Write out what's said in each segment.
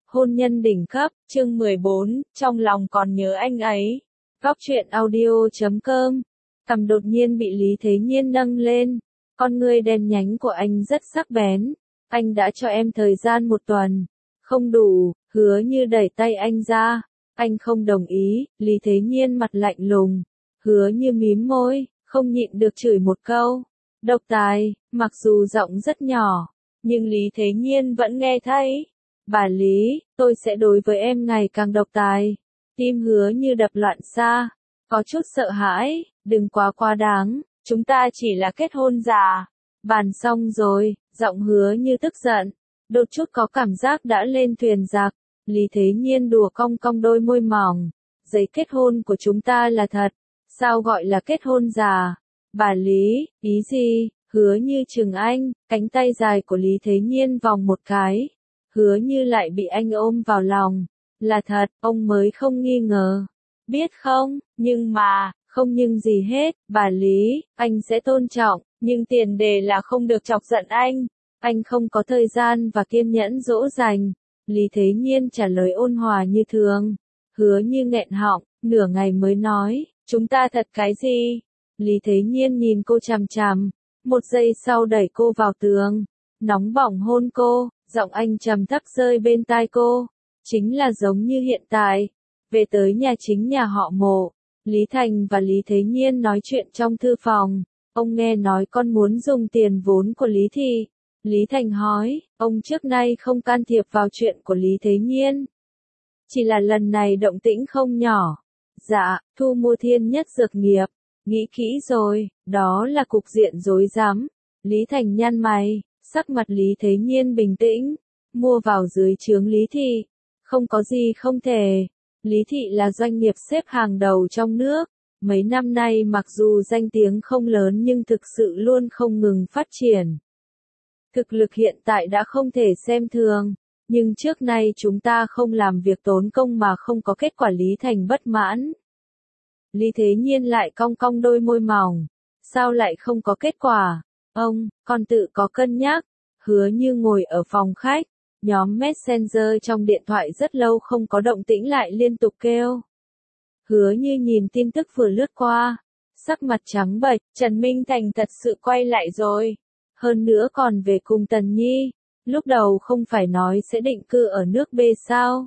Hôn nhân đỉnh cấp, chương 14, trong lòng còn nhớ anh ấy. Góc truyện audio.com. Cằm đột nhiên bị Lý Thế Nhiên nâng lên. Con ngươi đen nhánh của anh rất sắc bén. Anh đã cho em thời gian 1 tuần. Không đủ, Hứa Như đẩy tay anh ra. Anh không đồng ý, Lý Thế Nhiên mặt lạnh lùng. Hứa Như mím môi, không nhịn được chửi một câu. Độc tài, mặc dù giọng rất nhỏ, nhưng Lý Thế Nhiên vẫn nghe thấy. Bà Lý, tôi sẽ đối với em ngày càng độc tài. Tim Hứa Như đập loạn xạ, có chút sợ hãi, đừng quá đáng, chúng ta chỉ là kết hôn giả. Bàn xong rồi, giọng Hứa Như tức giận, đột chút có cảm giác đã lên thuyền giặc. Lý Thế Nhiên đùa cong cong đôi môi mỏng, giấy kết hôn của chúng ta là thật, sao gọi là kết hôn giả? Bà Lý, ý gì? Hứa Như chừng anh, cánh tay dài của Lý Thế Nhiên vòng một cái. Hứa Như lại bị anh ôm vào lòng. Là thật, ông mới không nghi ngờ. Biết không, nhưng mà, không nhưng gì hết, bà Lý, anh sẽ tôn trọng, nhưng tiền đề là không được chọc giận anh. Anh không có thời gian và kiên nhẫn dỗ dành. Lý Thế Nhiên trả lời ôn hòa như thường. Hứa Như nghẹn họng, nửa ngày mới nói, chúng ta thật cái gì? Lý Thế Nhiên nhìn cô chằm chằm, 1 giây sau đẩy cô vào tường, nóng bỏng hôn cô, giọng anh trầm thấp rơi bên tai cô, chính là giống như hiện tại. Về tới nhà chính nhà họ Mộ, Lý Thành và Lý Thế Nhiên nói chuyện trong thư phòng, ông nghe nói con muốn dùng tiền vốn của Lý Thị. Lý Thành hỏi, ông trước nay không can thiệp vào chuyện của Lý Thế Nhiên. Chỉ là lần này động tĩnh không nhỏ. Dạ, thu mua Thiên Nhất Dược Nghiệp. Nghĩ kỹ rồi, đó là cục diện rối rắm. Lý Thành nhăn mày, sắc mặt Lý Thế Nhiên bình tĩnh. Mua vào dưới trướng Lý Thị. Không có gì không thể. Lý Thị là doanh nghiệp xếp hàng đầu trong nước. Mấy năm nay mặc dù danh tiếng không lớn nhưng thực sự luôn không ngừng phát triển. Thực lực hiện tại đã không thể xem thường. Nhưng trước nay chúng ta không làm việc tốn công mà không có kết quả. Lý Thành bất mãn. Lý Thế Nhiên lại cong cong đôi môi mỏng. Sao lại không có kết quả? Ông, con tự có cân nhắc. Hứa Như ngồi ở phòng khách. Nhóm Messenger trong điện thoại rất lâu không có động tĩnh lại liên tục kêu. Hứa Như nhìn tin tức vừa lướt qua. Sắc mặt trắng bệch, Trần Minh Thành thật sự quay lại rồi. Hơn nữa còn về cùng Tần Nhi. Lúc đầu không phải nói sẽ định cư ở nước B sao?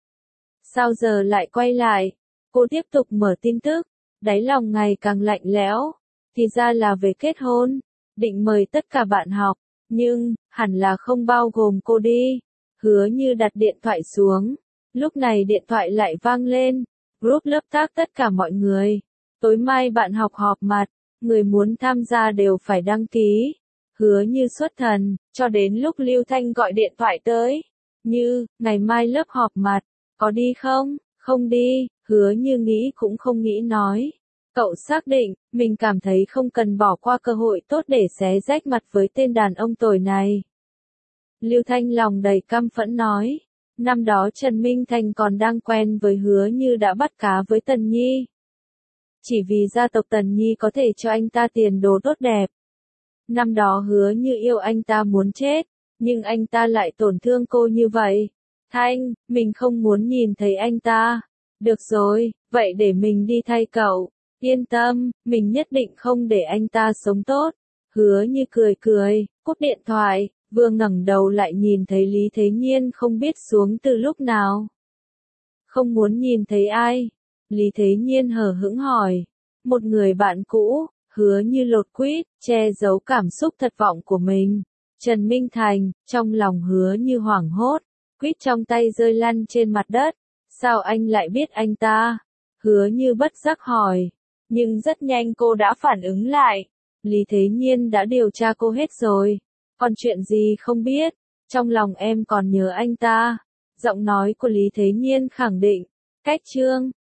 Sao giờ lại quay lại? Cô tiếp tục mở tin tức, đáy lòng ngày càng lạnh lẽo. Thì ra là về kết hôn, định mời tất cả bạn học, nhưng, hẳn là không bao gồm cô đi. Hứa Như đặt điện thoại xuống, lúc này điện thoại lại vang lên. Group lớp tác tất cả mọi người. Tối mai bạn học họp mặt, người muốn tham gia đều phải đăng ký. Hứa Như xuất thần, cho đến lúc Lưu Thanh gọi điện thoại tới. Như, ngày mai lớp họp mặt, có đi không? Không đi, Hứa Như nghĩ cũng không nghĩ nói. Cậu xác định, mình cảm thấy không cần bỏ qua cơ hội tốt để xé rách mặt với tên đàn ông tồi này. Lưu Thanh lòng đầy căm phẫn nói. Năm đó Trần Minh Thành còn đang quen với Hứa Như đã bắt cá với Tần Nhi. Chỉ vì gia tộc Tần Nhi có thể cho anh ta tiền đồ tốt đẹp. Năm đó Hứa Như yêu anh ta muốn chết, nhưng anh ta lại tổn thương cô như vậy. Thanh, mình không muốn nhìn thấy anh ta. Được rồi, vậy để mình đi thay cậu. Yên tâm, mình nhất định không để anh ta sống tốt. Hứa Như cười, cúp điện thoại, vừa ngẩng đầu lại nhìn thấy Lý Thế Nhiên không biết xuống từ lúc nào. Không muốn nhìn thấy ai? Lý Thế Nhiên hờ hững hỏi. Một người bạn cũ. Hứa Như lột quýt, che giấu cảm xúc thất vọng của mình. Trần Minh Thành, trong lòng Hứa Như hoảng hốt, quýt trong tay rơi lăn trên mặt đất. Sao anh lại biết anh ta? Hứa Như bất giác hỏi. Nhưng rất nhanh cô đã phản ứng lại. Lý Thế Nhiên đã điều tra cô hết rồi. Còn chuyện gì không biết? Trong lòng em còn nhớ anh ta. Giọng nói của Lý Thế Nhiên khẳng định. Cách chương